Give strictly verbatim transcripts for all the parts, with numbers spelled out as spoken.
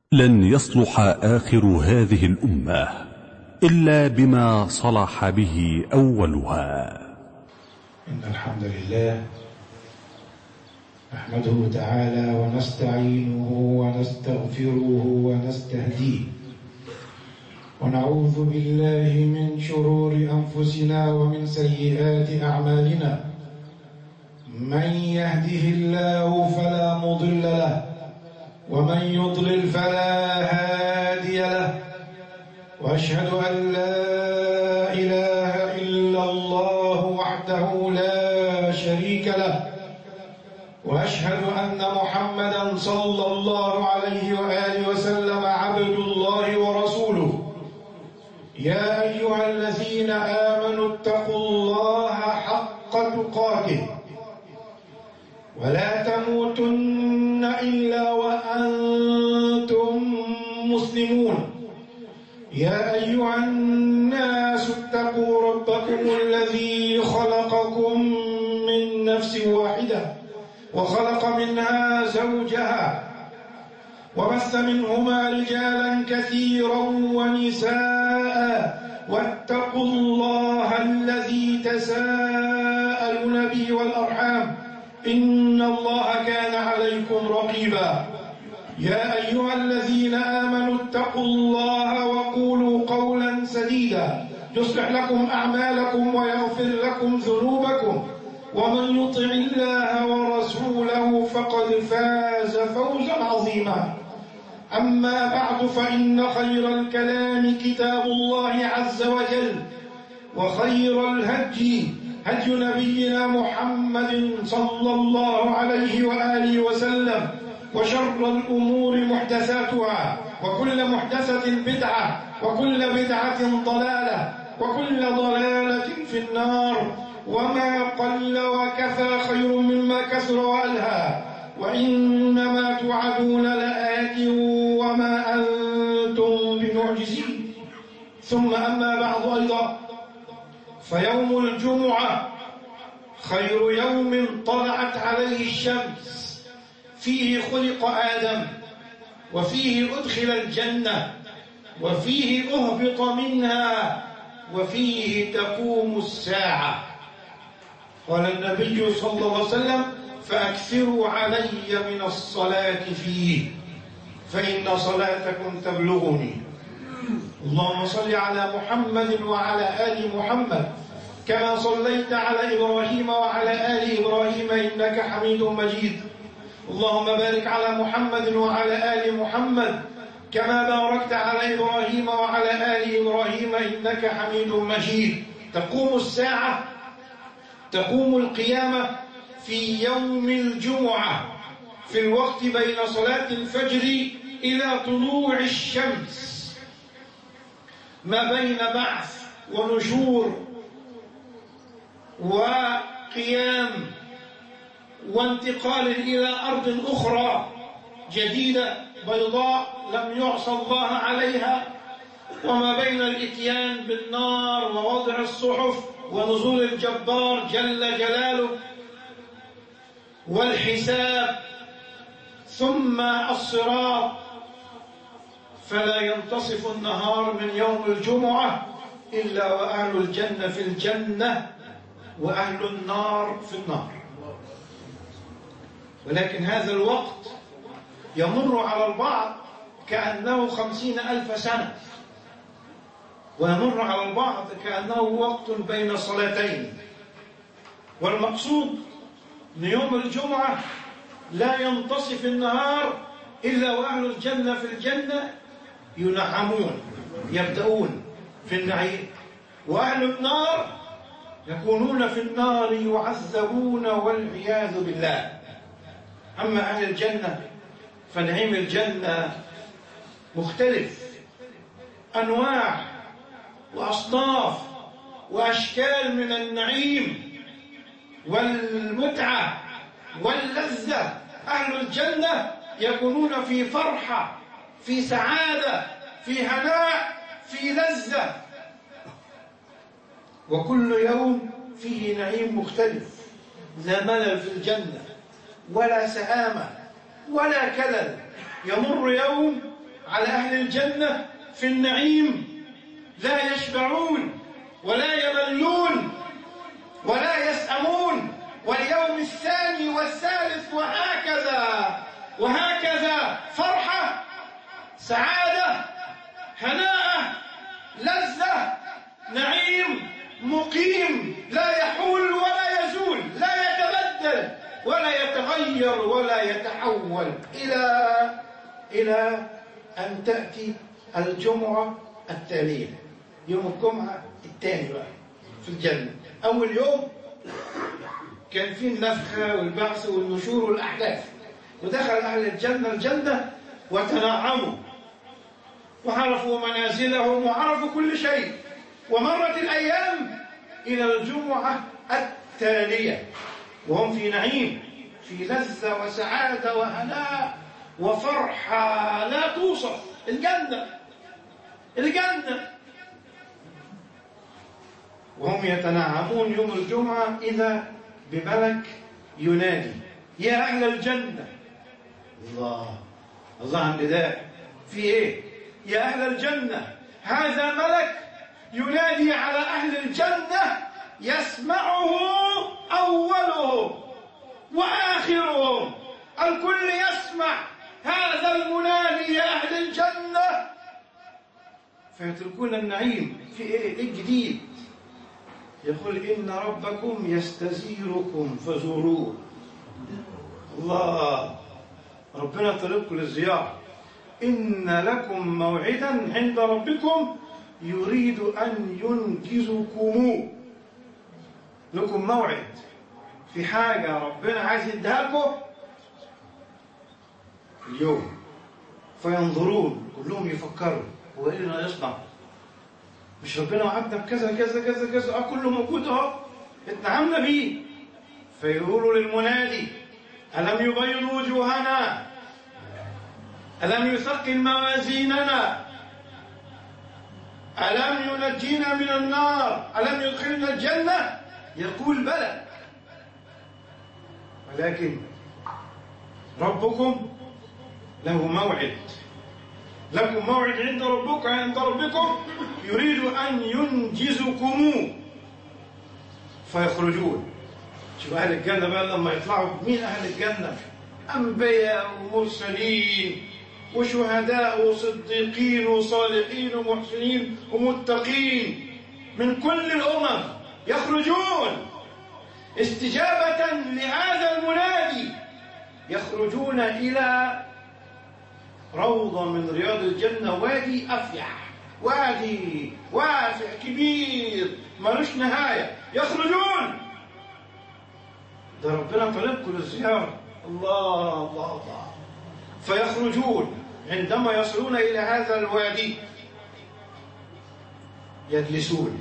لن يصلح آخر هذه الأمة إلا بما صلح به أولها. إن الحمد لله نحمده تعالى ونستعينه ونستغفره ونستهديه، ونعوذ بالله من شرور أنفسنا ومن سيئات أعمالنا. من يهده الله فلا مضل له، ومن يضلل فلا هادي له، وأشهد أن لا إله إلا الله وحده لا شريك له، وأشهد أن محمدا صلى الله عليه وآله وسلم عبد الله ورسوله. يا أيها الذين آمنوا اتقوا الله حق تقاته ولا تموتن إلا وأنتم مسلمون. يا أيها الناس اتقوا ربكم الذي خلقكم من نفس واحدة وخلق منها زوجها وبث منهما رجالا كثيرا ونساء، واتقوا الله الذي تساءلون به والأرحام إن الله كان عليكم رقيبا. يا أيها الذين آمنوا اتقوا الله وقولوا قولا سديدا يصلح لكم أعمالكم ويغفر لكم ذنوبكم، ومن يطع الله ورسوله فقد فاز فوزا عظيما. أما بعد، فإن خير الكلام كتاب الله عز وجل، وخير الهدي هدي نبينا محمد صلى الله عليه وآله وسلم، وشر الأمور محدثاتها، وكل محدثة بدعة، وكل بدعة ضلالة، وكل ضلالة في النار. وما قل وكفى خير مما كثر وألهى، وإنما توعدون لآت وما أنتم بمعجزين. ثم أما بعد، أيضا فيوم الجمعة خير يوم طلعت عليه الشمس، فيه خلق آدم، وفيه أدخل الجنة، وفيه أهبط منها، وفيه تقوم الساعة. قال النبي صلى الله عليه وسلم: فأكثروا علي من الصلاة فيه فإن صلاتكم تبلغني. اللهم صل على محمد وعلى آل محمد كما صليت على إبراهيم وعلى آل إبراهيم إنك حميد مجيد. اللهم بارك على محمد وعلى آل محمد كما باركت على إبراهيم وعلى آل إبراهيم إنك حميد مجيد. تقوم الساعة، تقوم القيامة في يوم الجمعة، في الوقت بين صلاة الفجر إلى طلوع الشمس، ما بين بعث ونشور وقيام وانتقال إلى أرض أخرى جديدة بيضاء لم يعصى الله عليها، وما بين الإتيان بالنار ووضع الصحف ونزول الجبار جل جلاله والحساب، ثم الصراط. فلا ينتصف النهار من يوم الجمعة إلا وأهل الجنة في الجنة وأهل النار في النار. ولكن هذا الوقت يمر على البعض كأنه خمسين ألف سنة، ويمر على البعض كأنه وقت بين صلاتين. والمقصود أن يوم الجمعة لا ينتصف النهار إلا وأهل الجنة في الجنة ينعمون، يبدأون في النعيم، وأهل النار يكونون في النار يعذبون والعياذ بالله. أما أهل الجنة فنعيم الجنة مختلف، أنواع وأصناف وأشكال من النعيم والمتعة واللذة. أهل الجنة يكونون في فرحة، في سعادة، في هناء، في لذة، وكل يوم فيه نعيم مختلف. لا ملل في الجنة ولا سآمة ولا كلل. يمر يوم على أهل الجنة في النعيم لا يشبعون ولا يملون ولا يسأمون، واليوم الثاني والثالث وهكذا وهكذا، فرحة، سعادة، هناء، لذة، نعيم مقيم لا يحول ولا يزول، لا يتبدل ولا يتغير ولا يتحول، إلى إلى أن تأتي الجمعة التالية، يوم الجمعة الثاني بقى في الجنة. أول يوم كان فيه النفخة والبعث والنشور والأحداث، ودخل أهل الجنة الجنة وتنعموا وعرفوا منازلهم وعرفوا كل شيء، ومرت الأيام إلى الجمعة التالية وهم في نعيم، في لذة وسعادة وهناء وفرحة لا توصف. الجنة الجنة وهم يتنعمون يوم الجمعة إذا بملك ينادي: يا أهل الجنة. الله الله عن نداء في إيه؟ يا أهل الجنة، هذا ملك ينادي على أهل الجنة، يسمعه أولهم وآخرهم، الكل يسمع هذا المنادي يا أهل الجنة، فيتركون النعيم في إيه الجديد. يقول: إن ربكم يستزيركم فزوروه. الله، ربنا طلبكم للزيارة. إن لكم موعدا عند ربكم يريد أن ينجزكم. لكم موعد في حاجة ربنا عايز يديها لكم اليوم، فينظرون كلهم يفكروا: هو إيه اللي يصنع؟ مش ربنا وعدنا بكذا كذا كذا كذا، اه كله موجود اهو، اتنعمنا بيه. فيقولوا للمنادي: ألم يبيض وجوهنا؟ ألم يثقل موازيننا؟ ألم ينجينا من النار؟ ألم يدخلنا الجنة؟ يقول: بلى، ولكن ربكم له موعد، لكم موعد عند ربكم عند ربكم يريد أن ينجزكم. فيخرجون. شوف أهل الجنة بقى لما يطلعوا، مين أهل الجنة؟ أنبياء ومرسلين وشهداء وصديقين وصالحين ومحسنين ومتقين من كل الأمم، يخرجون استجابة لهذا المنادي، يخرجون إلى روضة من رياض الجنة، وادي أفيح، وادي واسع كبير ملوش نهاية، يخرجون. ده ربنا طلبكم للزيارة. الله الله الله. فيخرجون، عندما يصلون إلى هذا الوادي يجلسون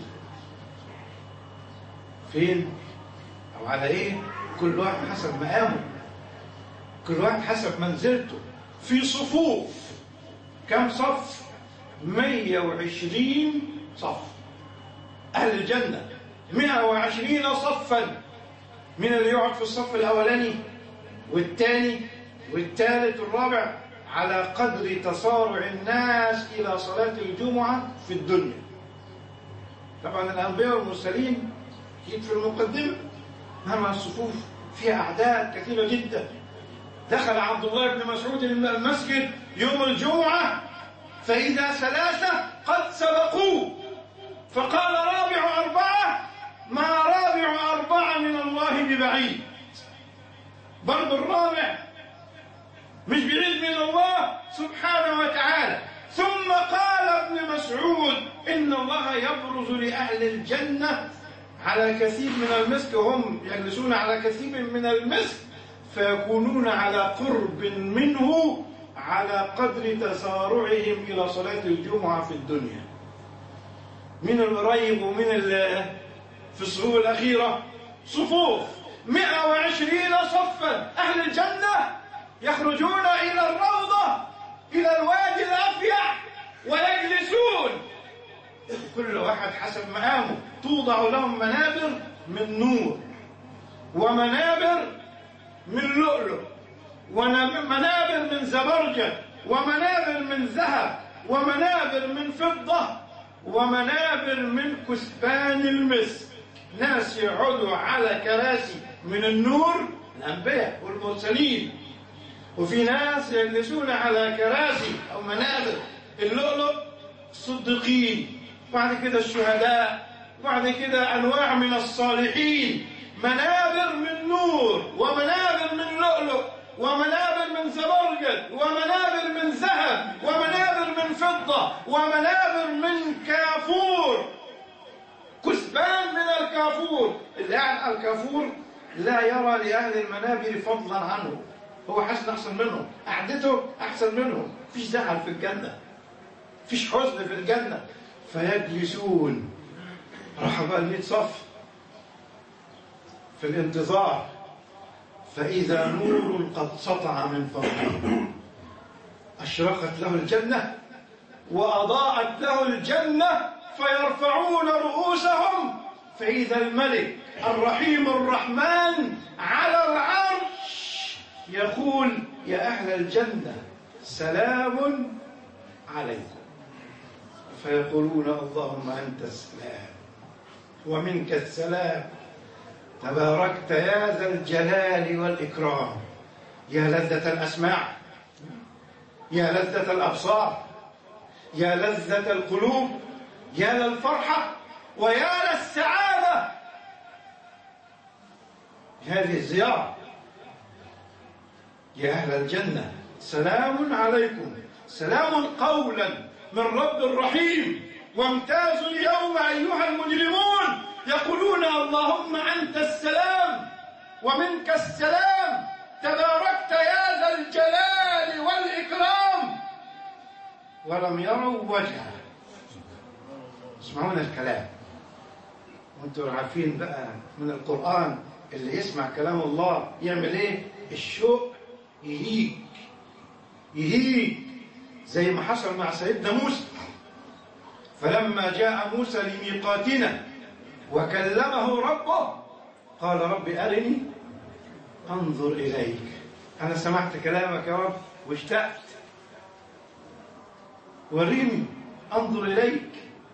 فين أو على إيه؟ كل واحد حسب مقامه، كل واحد حسب منزلته، في صفوف. كم صف؟ مئة وعشرين صف. أهل الجنة مئة وعشرين صفا، من اللي يقعد في الصف الأولاني والثاني والثالث والرابع، على قدر تسارع الناس إلى صلاة الجمعة في الدنيا. طبعا الأنبياء والمرسلين أكيد في المقدمة، أما الصفوف فيها أعداد كثيرة جدا. دخل عبد الله بن مسعود المسجد يوم الجمعة فإذا ثلاثة قد سبقوه، فقال: رابع أربعة، ما رابع أربعة من الله ببعيد. برضو الرابع مش بعيد من الله سبحانه وتعالى. ثم قال ابن مسعود: إن الله يبرز لأهل الجنة على كثير من المسك، وهم يجلسون على كثير من المسك، فيكونون على قرب منه على قدر تسارعهم إلى صلاة الجمعة في الدنيا. من القريب ومن في الصفوف الأخيرة صفوف مئة وعشرين صفا. أهل الجنة يخرجون إلى الروضة، إلى الوادي الأفيح، ويجلسون كل واحد حسب مقامه. توضع لهم منابر من نور، ومنابر من لؤلؤ، ومنابر من زبرجد، ومنابر من ذهب ومنابر من فضة ومنابر من كثبان المسك. ناس يقعدوا على كراسي من النور، الأنبياء والمرسلين، وفي ناس يجلسون على كراسي أو منابر اللؤلؤ، الصديقين، بعد كده الشهداء، بعد كده أنواع من الصالحين. منابر من نور ومنابر من لؤلؤ ومنابر من زبرجد ومنابر من ذهب ومنابر من فضة ومنابر من كافور، كثبان من الكافور. اللي قاعد الكافور لا يرى لأهل المنابر فضلا عنه، هو حسن أحسن منهم، قعدته أحسن منهم، فيش زعل في الجنة، فيش حزن في الجنة. فيجلسون راحوا بقى المئة صف في الانتظار، فإذا نور قد سطع من فوقه أشرقت له الجنة وأضاءت له الجنة، فيرفعون رؤوسهم فإذا الملك الرحيم الرحمن على العرش يقول: يا أهل الجنة سلام عليكم. فيقولون: اللهم أنت السلام ومنك السلام، تباركت يا ذا الجلال والإكرام. يا لذة الأسماع، يا لذة الأبصار، يا لذة القلوب، يا للفرحة ويا للسعادة هذه الزيارة. يا أهل الجنة سلام عليكم، سلام قولا من رب رحيم، وامتازوا اليوم أيها المجرمون. يقولون: اللهم أنت السلام ومنك السلام، تباركت يا ذا الجلال والإكرام. ولم يروا وجهه. اسمعون الكلام، وانتم عارفين بقى من القرآن اللي يسمع كلام الله يعمل ايه؟ الشوق يهيج يهيج زي ما حصل مع سيدنا موسى. فلما جاء موسى لميقاتنا وكلمه ربه قال: رب أرني أنظر إليك. أنا سمعت كلامك يا رب واشتقت، وريني أنظر إليك.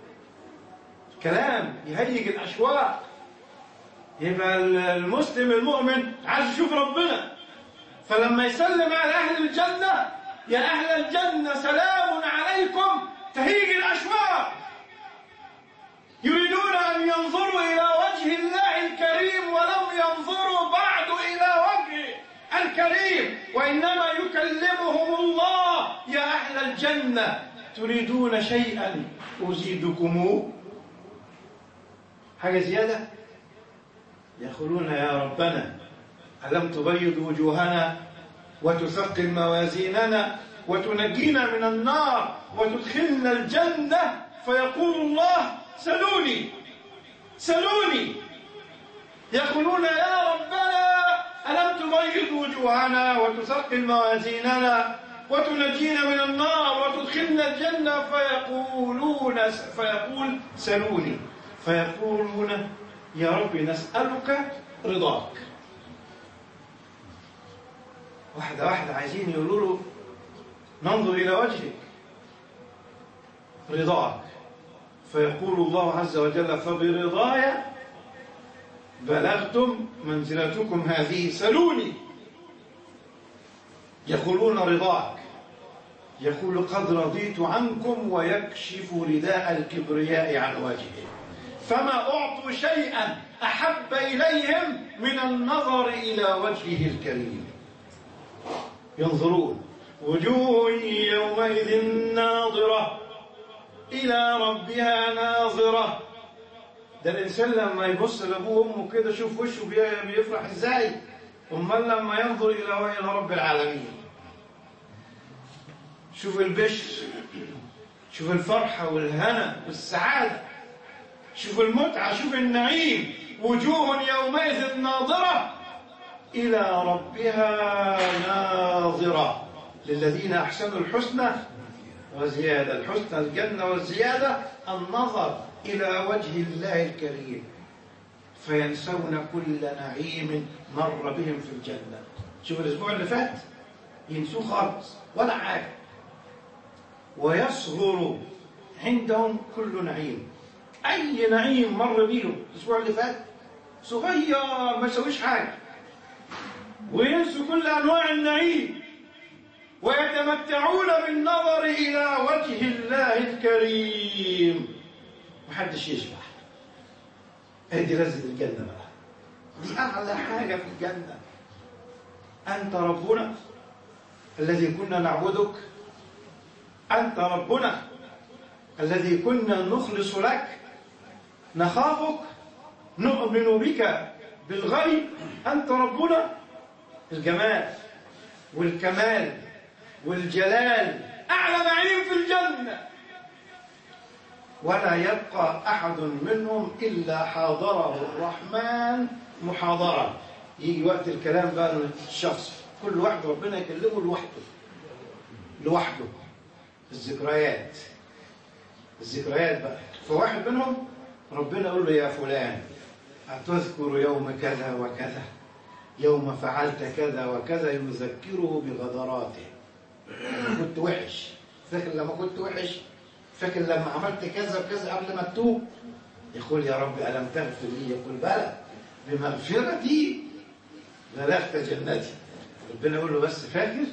كلام يهيج الأشواق. يبقى المسلم المؤمن عايز يشوف ربنا، فلما يسلم على أهل الجنة: يا أهل الجنة سلام عليكم، تهيج الأشواق. يريدون أن ينظروا إلى وجه الله الكريم ولم ينظروا بعد إلى وجهه الكريم، وإنما يكلمهم الله: يا أهل الجنة تريدون شيئا أزيدكموه؟ حاجة زيادة؟ يقولون: يا ربنا ألم تبيض وجوهنا وتثقل موازيننا وتنجينا من النار وتدخلنا الجنة؟ فيقول الله: سلوني سلوني. يقولون: يا ربنا ألم تبيض وجوهنا وتثقل موازيننا وتنجينا من النار وتدخلنا الجنة؟ فيقولون فيقول: سلوني. فيقولون: يا رب نسألك رضاك. واحدة واحدة عايزين يقولوا له: ننظر إلى وجهك، رضاك. فيقول الله عز وجل: فبرضاي بلغتم منزلتكم هذه، سلوني. يقولون: رضاك. يقول: قد رضيت عنكم، ويكشف رداء الكبرياء عن وجهه. فما أعطوا شيئا أحب إليهم من النظر إلى وجهه الكريم. ينظرون: وجوه يومئذ ناظرة إلى ربها ناظرة. ده الإنسان لما يبص لأبوه وأمه كده شوف وشه بيفرح إزاي، أمال لما ينظر إلى رب العالمين شوف البشر، شوف الفرحة والهنا والسعادة، شوف المتعة، شوف النعيم. وجوه يومئذ ناظرة إلى ربها ناظرة. للذين أحسنوا الحسنى وزيادة. الحسنى الجنة، والزيادة النظر إلى وجه الله الكريم، فينسون كل نعيم مر بهم في الجنة. شوف الأسبوع اللي فات ينسوه خالص ولا حاجة، ويصغر عندهم كل نعيم. أي نعيم مر بيهم الأسبوع اللي فات صغير ما يسويش حاجة، وينسوا كل أنواع النعيم ويتمتعون بالنظر إلى وجه الله الكريم. محدش يشبع. هذه لذة الجنة بقى، دي أعلى حاجة في الجنة. أنت ربنا الذي كنا نعبدك، أنت ربنا الذي كنا نخلص لك، نخافك، نؤمن بك بالغيب، أنت ربنا. الجمال والكمال والجلال، أعلى نعيم في الجنة. ولا يبقى أحد منهم إلا حاضره الرحمن محاضرة. يجي وقت الكلام بقى للشخص، كل واحد ربنا يكلمه لوحده لوحده. الذكريات الذكريات بقى، فواحد منهم ربنا يقول له يا فلان أتذكر يوم كذا وكذا، يوم فعلت كذا وكذا، يذكره بغدراته. أنا كنت وحش، فاكر لما كنت وحش، فاكر لما عملت كذا وكذا قبل ما تتوب. يقول يا رب ألم تغفر لي؟ يقول بلى، بمغفرتي بلغت جنتي. ربنا يقول له بس فاكر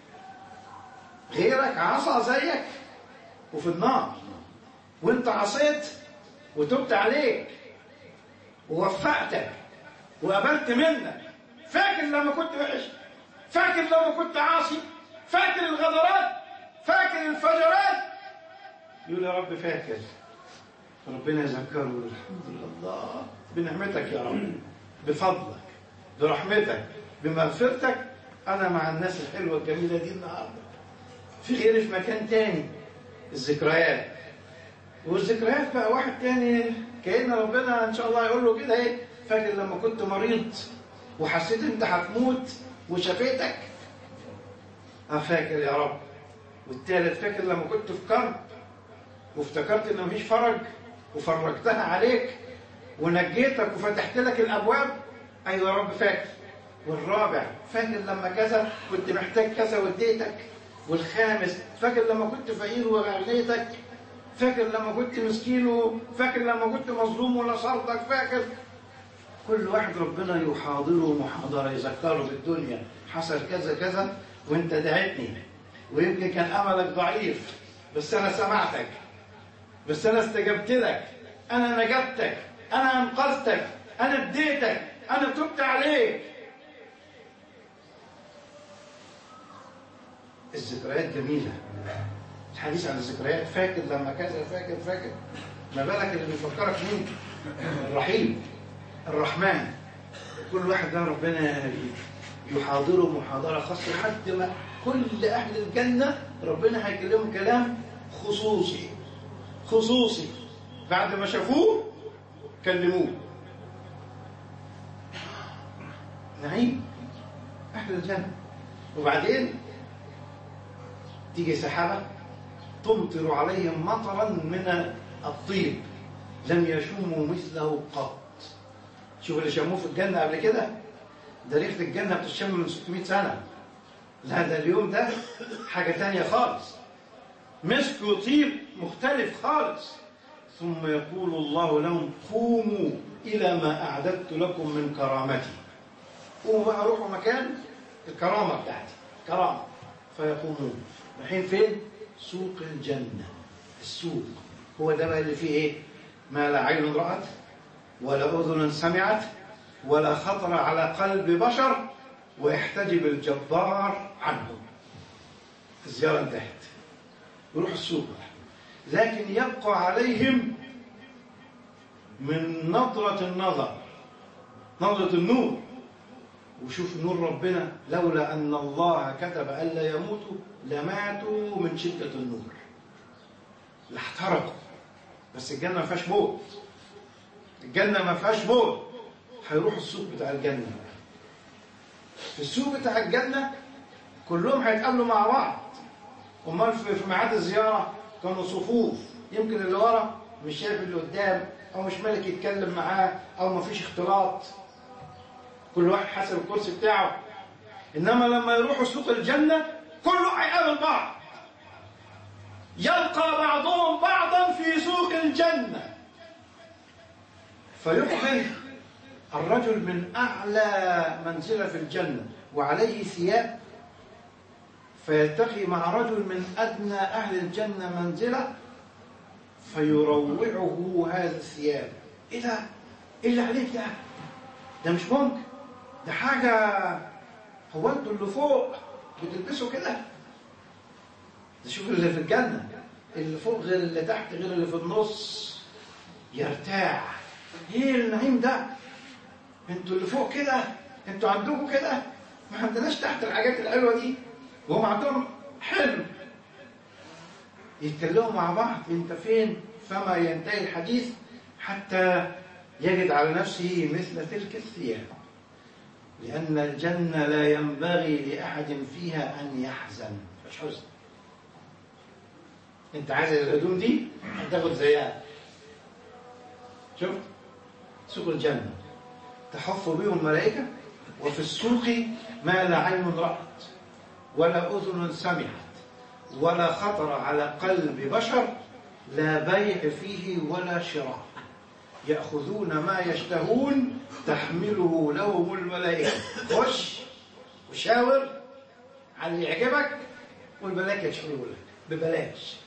غيرك عصى زيك وفي النار، وانت عصيت وتبت عليك ووفقتك وقبلت منك. فاكر لما كنت وحش، فاكر لما كنت عاصي، فاكر الغدرات، فاكر الفجرات. يقول يا رب فاكر. ربنا يذكره، الحمد لله بنعمتك يا رب، بفضلك، برحمتك، بمغفرتك، أنا مع الناس الحلوة الجميلة دي النهارده. في غيري في مكان تاني. الذكريات والذكريات بقى واحد تاني، كأن ربنا إن شاء الله يقول له كده إيه، فاكر لما كنت مريض وحسيت أنت هتموت وشفيتك؟ أه فاكر يا رب. والتالت فاكر لما كنت في كرب وافتكرت إن مفيش فرج وفرجتها عليك ونجيتك وفتحت لك الأبواب؟ أيوة يا رب فاكر. والرابع فاكر لما كذا كنت محتاج كذا واديتك. والخامس فاكر لما كنت فقير وغنيتك. فاكر لما كنت مسكين، فاكر لما كنت مظلوم ونصرتك. فاكر. كل واحد ربنا يحاضره محاضرة، يذكره في الدنيا حصل كذا كذا وانت دعيتني، ويمكن كان أملك ضعيف بس أنا سمعتك، بس أنا استجبت لك، أنا نجبتك، أنا أنقذتك، أنا اديتك، أنا تبت عليك. الذكريات جميلة. الحديث عن الذكريات، فاكر لما كذا، فاكر فاكر. ما بالك اللي بيفكرك مين؟ الرحيم الرحمن. كل واحد ده ربنا يحاضره محاضرة خاصة، لحد ما كل أهل الجنة ربنا هيكلمهم كلام خصوصي خصوصي. بعد ما شافوه كلموه. نعيم أهل الجنة. وبعدين تيجي سحابة تمطر عليهم مطرا من الطيب لم يشموا مثله قط. شوف اللي شموه في الجنة قبل كده، ده ريحة الجنة بتشم من ستمائة سنة. لا ده اليوم ده حاجة تانية خالص، مسك وطيب مختلف خالص. ثم يقول الله لهم قوموا إلى ما أعددت لكم من كرامتي. قوموا بقى روحوا مكان الكرامة بتاعتي، كرامة. فيقومون. رايحين فين؟ سوق الجنة. السوق هو ده بقى اللي فيه ايه؟ ما لا عين رأت ولا أذن سمعت ولا خطر على قلب بشر، ويحتجب الجبار عنه. الزيارة انتهت، يروح السوق، لكن يبقى عليهم من نظرة النظر، نظرة النور. وشوف نور ربنا، لولا أن الله كتب ألا يموتوا لماتوا من شدة النور، لاحترقوا. بس الجنة ما فيهاش موت، الجنة ما فيهاش موت. هيروحوا السوق بتاع الجنة. في السوق بتاع الجنة كلهم هيتقابلوا مع بعض. امال في ميعاد الزيارة كانوا صفوف، يمكن اللي ورا مش شايف اللي قدام، أو مش مالك يتكلم معاه، أو ما فيش اختلاط، كل واحد حسب الكرسي بتاعه. إنما لما يروحوا سوق الجنة كله هيقابل بعض، يلقى بعضهم بعضا في سوق الجنة، فيقبل الرجل من أعلى منزلة في الجنة وعليه ثياب، فيلتقي مع رجل من أدنى أهل الجنة منزلة فيروعه هذا الثياب. إيه ده؟ إيه اللي عليك ده؟ ده مش ممكن، ده حاجة، هو أنتوا اللي فوق بتلبسوا كده؟ ده شوف اللي في الجنة، اللي فوق غير اللي تحت غير اللي في النص، يرتاح. ايه النعيم ده؟ انتوا اللي فوق كده، انتوا عندكم كده، ما عندناش تحت الحاجات الحلوه دي، وهم عندهم حلو. يتكلموا مع بعض، انت فين؟ فما ينتهي الحديث حتى يجد على نفسه مثل تلك الثياب، لأن الجنة لا ينبغي لأحد فيها أن يحزن، مش حزن. انت عايز الهدوم دي هتاخد زيها. شفت سوق الجنة تحف بهم الملائكة، وفي السوق ما لا عين رأت ولا أذن سمعت ولا خطر على قلب بشر، لا بيع فيه ولا شراء، يأخذون ما يشتهون تحمله لهم الملائكة. خش وشاور على اللي يعجبك والملائكة يشتروه لك ببلاش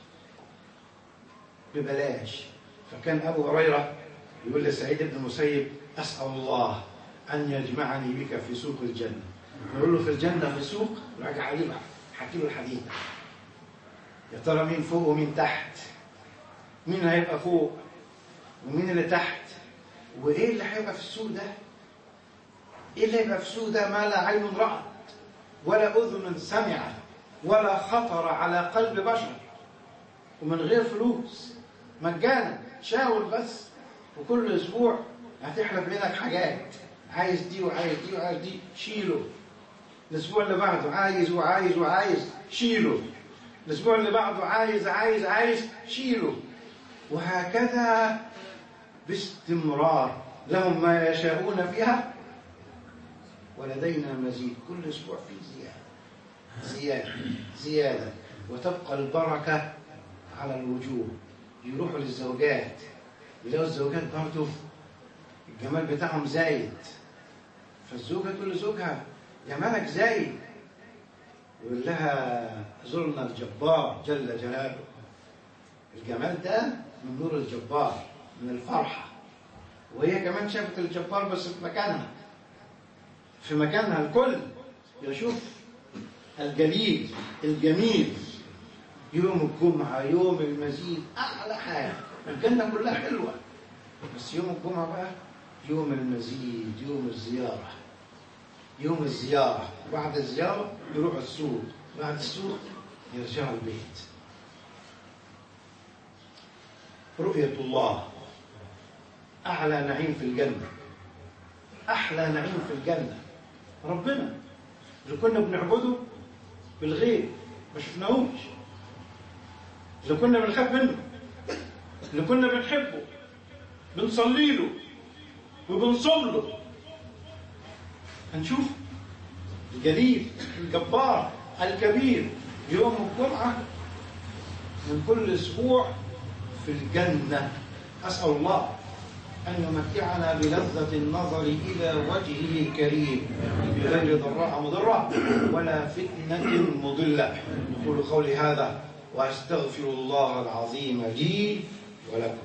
ببلاش. فكان أبو هريرة يقول لسعيد بن المسيب: أسأل الله أن يجمعني بك في سوق الجنة. يقول له: في الجنة في سوق؟ راجع عليه حكي له الحديث. يا ترى مين فوق ومين تحت؟ مين هيبقى فوق ومين اللي تحت؟ وإيه اللي هيبقى في السوق ده؟ إيه اللي هيبقى في السوق ده؟ ما لا عين رأت ولا أذن سمعت ولا خطر على قلب بشر، ومن غير فلوس، مجانا، شاور بس. وكل أسبوع هتحلب لك حاجات، عايز دي وعايز دي وعايز دي، شيله. الأسبوع اللي بعده عايز وعايز وعايز، شيله. الأسبوع اللي بعده عايز عايز عايز، شيله. وهكذا باستمرار، لهم ما يشاءون فيها ولدينا مزيد. كل أسبوع فيه زيادة زيادة زيادة، وتبقى البركة على الوجوه. يروحوا للزوجات يلاقوا الزوجات برضه الجمال بتاعهم زايد، فالزوجة تقول لزوجها: يا مالك زايد؟ يقول لها: زرنا الجبار جل جلاله. الجمال ده من نور الجبار، من الفرحة. وهي كمان شافت الجبار بس في مكانها، في مكانها. الكل يشوف الجليل الجميل يوم الجمعة، يوم المزيد، أحلى حاجة. الجنة كلها حلوة، بس يوم الجمعة بقى يوم المزيد، يوم الزيارة. يوم الزيارة، بعد الزيارة يروح السوق، بعد السوق يرجع البيت. رؤية الله أعلى نعيم في الجنة، أحلى نعيم في الجنة. ربنا اللي كنا بنعبده بالغيب ما شفناهوش، اللي كنا بنخاف منه، اللي كنا بنحبه، بنصلي له وبنصوم له، هنشوف الجليل الجبار الكبير يوم الجمعة من كل أسبوع في الجنة. أسأل الله أن يمتعنا بلذة النظر إلى وجهه الكريم بغير ضراء مضرة ولا فتنة مضلة. أقول قولي هذا وأستغفر الله العظيم لي ولكم.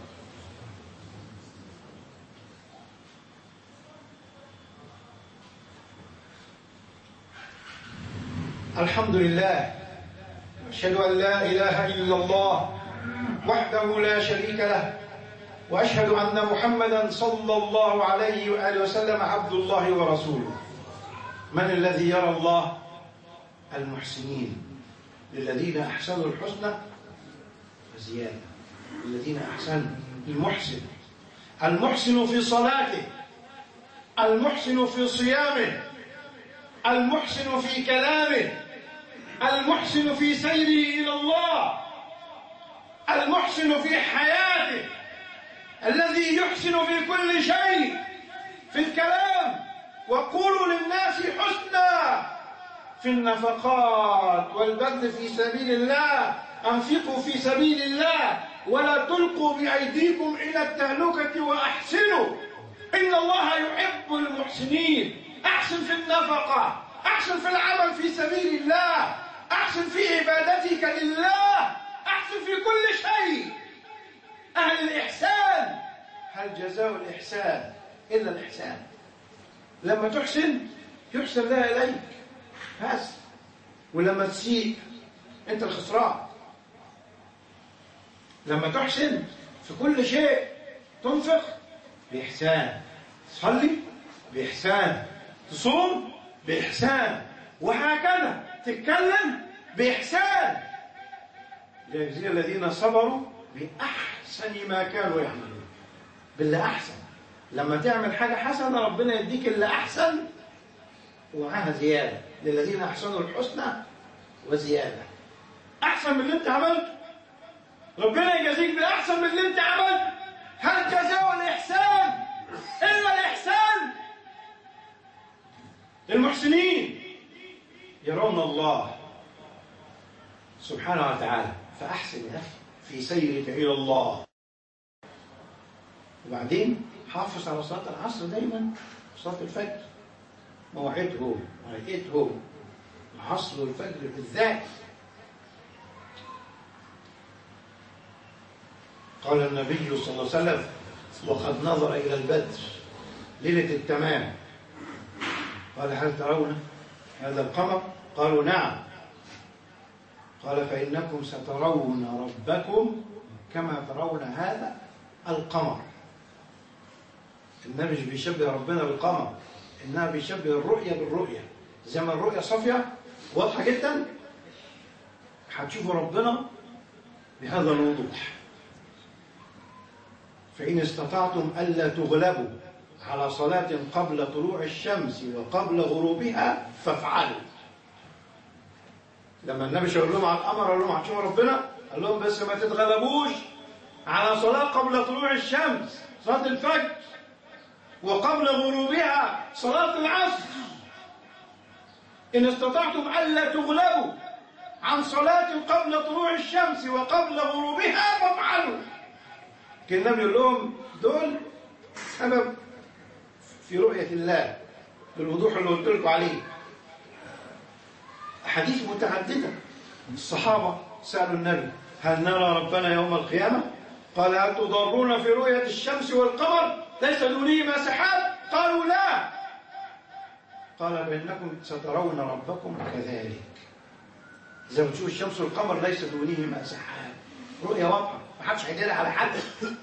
الحمد لله، أشهد أن لا إله إلا الله وحده لا شريك له، وأشهد أن محمدا صلى الله عليه وآله وسلم عبد الله ورسوله. من الذي يرى الله؟ المحسنين، للذين أحسنوا الحسنى وزيادة. الذين أحسنوا، المحسن، المحسن في صلاته، المحسن في صيامه، المحسن في كلامه، المحسن في سيره إلى الله، المحسن في حياته، الذي يحسن في كل شيء، في الكلام وقولوا للناس حسنا، في النفقات والبذل في سبيل الله أنفقوا في سبيل الله ولا تلقوا بأيديكم إلى التهلكة وأحسنوا إن الله يحب المحسنين. أحسن في النفقة، أحسن في العمل في سبيل الله، أحسن في عبادتك لله، أحسن في كل شيء. أهل الإحسان، هل جزاء الإحسان إلا الإحسان؟ لما تحسن يحسن لها إليك بس، ولما تسيء أنت الخسران. لما تحسن في كل شيء، تنفق بإحسان، تصلي بإحسان، تصوم بإحسان، وهكذا تتكلم بإحسان، ليجزي الذين صبروا بأحسن ما كانوا يعملون. باللي أحسن. لما تعمل حاجة حسنة ربنا يديك اللي أحسن ومعاها زيادة، للذين أحسنوا الحسنى وزيادة. أحسن من اللي أنت عملته، ربنا يجازيك بأحسن من اللي أنت عملته. هل جزاء الإحسان إلا الإحسان؟ المحسنين يرون الله سبحانه وتعالى، فأحسن يا أخي في سيرك إلى الله. وبعدين حافظ على صلاة العصر دايما، صلاة الفجر موعده وهيئته، العصر والفجر بالذات. قال النبي صلى الله عليه وسلم: وقد نظر إلى البدر ليلة التمام، قال: هل ترون هذا القمر؟ قالوا: نعم. قال: فإنكم سترون ربكم كما ترون هذا القمر. النبي مش بيشبه ربنا بالقمر، إنما بيشبه الرؤية بالرؤية. زي ما الرؤية صافية واضحة جدا، هتشوفوا ربنا بهذا الوضوح. فإن استطعتم ألا تغلبوا على صلاة قبل طلوع الشمس وقبل غروبها فافعلوا. لما النبي شاور لهم على القمر قال لهم هتشوفوا ربنا، قال لهم بس ما تتغلبوش على صلاة قبل طلوع الشمس صلاة الفجر، وقبل غروبها صلاة العصر. إن استطعتم ألا تغلبوا عن صلاة قبل طلوع الشمس وقبل غروبها فافعلوا. كان النبي يقول لهم دول سبب في رؤية الله بالوضوح اللي قلت لكم عليه. أحاديث متعددة. الصحابة سألوا النبي: هل نرى ربنا يوم القيامة؟ قال: هل تضرون في رؤية الشمس والقمر ليس دونهما سحاب؟ قالوا: لا. قال: فإنكم سترون ربكم كذلك. إذا بتشوف الشمس والقمر ليس دونهما سحاب، رؤية واضحة، ما حدش هيدلها على حد.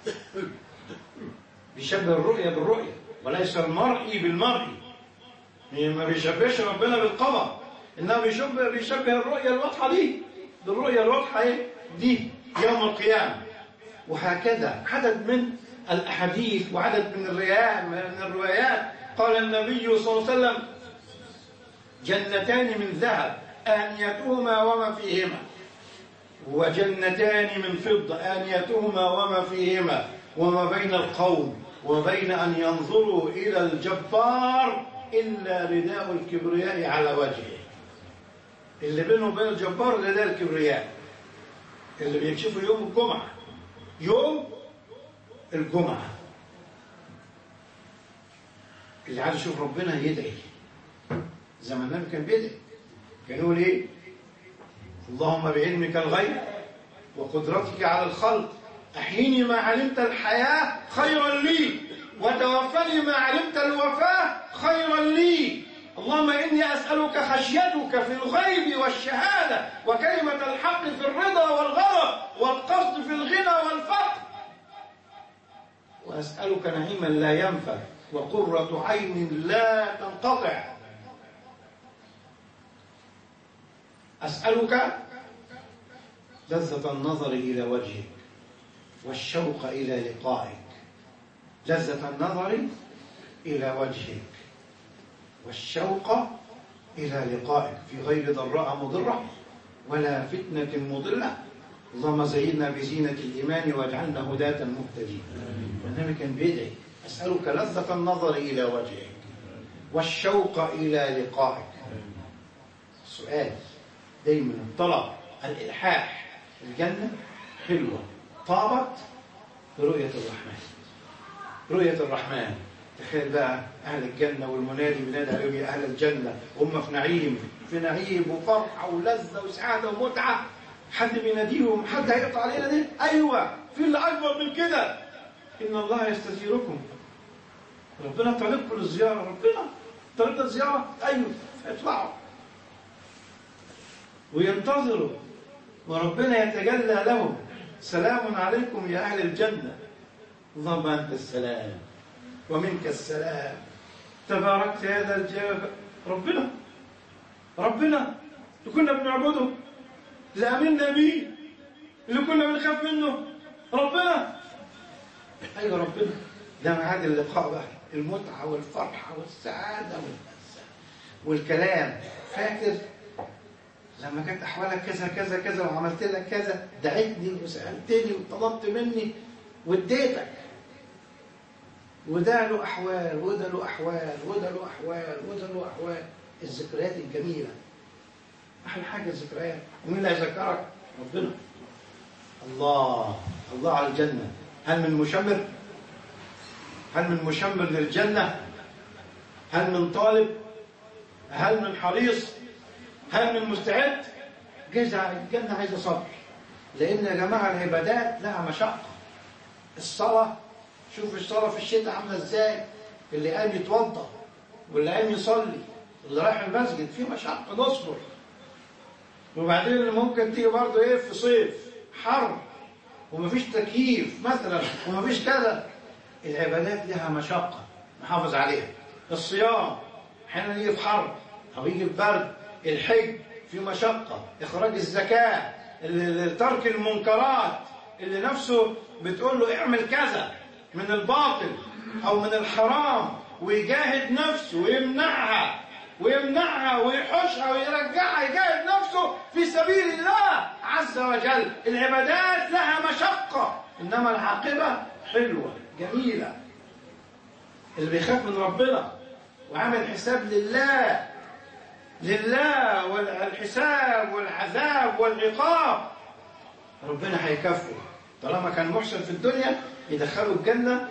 بيشبه الرؤية بالرؤية وليس المرئي بالمرئي. ما بيشبهش ربنا بالقمر، إنما بيشبه بيشبه الرؤية الواضحة دي بالرؤية الواضحة دي يوم القيامة. وهكذا عدد من الأحاديث وعدد من الروايات من الروايات قال النبي صلى الله عليه وسلم: جنتان من ذهب آنيتهما وما فيهما، وجنتان من فضة آنيتهما وما فيهما، وما بين القوم وبين أن ينظروا إلى الجبار إلا رداء الكبرياء على وجهه. اللي بينه وبين الجبار رداء الكبرياء اللي بيكشفوا يوم الجمعة. يوم الجمعة اللي عايز يشوف ربنا يدعي زي ما النبي كان بيدعي. كان يقول ايه؟ اللهم بعلمك الغيب وقدرتك على الخلق احيني ما علمت الحياة خيرا لي، وتوفني ما علمت الوفاة خيرا لي. اللهم إني أسألك خشيتك في الغيب والشهادة، وكلمة الحق في الرضا والغضب، والقصد في الغنى والفقر. وأسألك نعيما لا ينفد، وقرة عين لا تنقطع. أسألك لذة النظر إلى وجهك والشوق إلى لقائك. لذة النظر إلى وجهك والشوق إلى لقائك في غير ضراء مضرة ولا فتنة مضلة. اللهم زينا بزينة الإيمان واجعلنا هداة مهتدين. والنبي كان بيدعي: أسألك لذة النظر إلى وجهك والشوق إلى لقائك. السؤال دايما الطلب، الإلحاح. الجنة حلوة طابت برؤية الرحمن. رؤية الرحمن، تخيل بقى أهل الجنة والمنادي بينادي عليهم يا أهل الجنة، هم في نعيم في نعيم وفرحة ولذة وسعادة ومتعة، حد بيناديهم، حد هيقطع علينا دي؟ أيوة، في اللي أكبر من كده، إن الله يستزيركم، ربنا طالبكم للزيارة، ربنا طالبنا الزيارة، أيوة اطلعوا وينتظروا، وربنا يتجلى لهم، سلام عليكم يا أهل الجنة، اللهم أنت السلام ومنك السلام، تباركت يا ذا الجلال. ربنا ربنا اللي كنا بنعبده، اللي آمنا بيه، اللي كنا بنخاف منه، ربنا. أيوة ربنا، ده ميعاد اللقاء بقى، المتعة والفرحة والسعادة والكلام. فاكر لما كانت أحوالك كذا كذا كذا وعملت لك كذا، دعيتني وسألتني وطلبت مني واديتك، وده له أحوال وده له أحوال وده له أحوال وده له أحوال. الذكريات الجميلة أحلى حاجة الذكريات. ومين اللي هيذكرك؟ ربنا. الله الله على الجنة. هل من مشمر؟ هل من مشمر للجنة؟ هل من طالب؟ هل من حريص؟ هل من مستعد؟ جزع الجنة عايزة صبر، لأن يا جماعة العبادات لها مشقة. الصلاة، شوف الصلاة في الشتاء عاملة ازاي، اللي قام يتوضأ واللي قام يصلي اللي رايح المسجد في مشقة، نصبر. وبعدين ممكن تيجي برضه ايه في صيف حر ومفيش تكييف مثلا ومفيش كذا، العبادات لها مشقة نحافظ عليها. الصيام احيانا يجي في حر او يجي في برد، الحج في مشقة، اخراج الزكاة، ترك المنكرات اللي نفسه بتقول له اعمل كذا من الباطل او من الحرام، ويجاهد نفسه ويمنعها ويمنعها ويحشها ويرجعها، يجاهد نفسه في سبيل الله عز وجل. العبادات لها مشقة، انما العاقبة حلوة جميلة. اللي بيخاف من ربنا وعمل حساب لله لله والحساب والعذاب والعقاب، ربنا هيكافئه. طالما كان محسن في الدنيا يدخله الجنة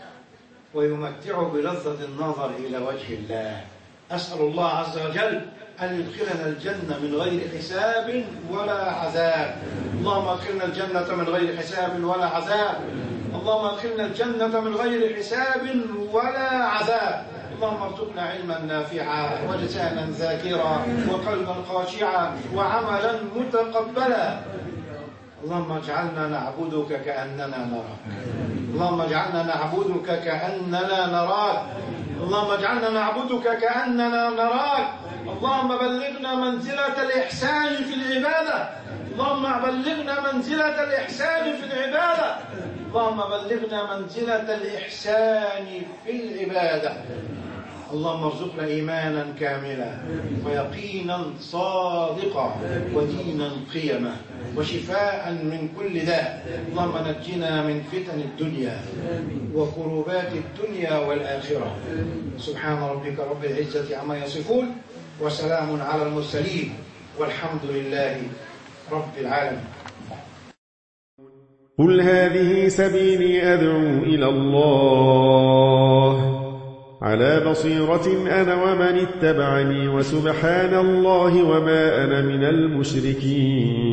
ويمتعه بلذة النظر إلى وجه الله. أسأل الله عز وجل أن يدخلنا الجنة من غير حساب ولا عذاب. اللهم ادخلنا الجنة من غير حساب ولا عذاب. اللهم ادخلنا الجنة من غير حساب ولا عذاب. اللهم ارزقنا علما نافعا ولسانا ذاكرا وقلبا خاشعا وعملا متقبلا. اللهم اجعلنا نعبدك كأننا نراك. اللهم اجعلنا نعبدك كأننا نراك. اللهم اجعلنا نعبدك كأننا نراك. اللهم بلغنا منزلة الإحسان في العبادة. اللهم بلغنا منزلة الإحسان في العبادة. اللهم بلغنا منزلة الإحسان في العبادة. اللهم ارزقنا إيمانا كاملا ويقينا صادقا ودينا قيما وشفاء من كل داء. اللهم نجنا من فتن الدنيا وكروبات الدنيا والآخرة. سبحان ربك رب العزة عما يصفون وسلام على المرسلين والحمد لله رب العالمين. قل هذه سبيلي أدعو إلى الله على بصيرة أنا ومن اتبعني، وسبحان الله وما أنا من المشركين.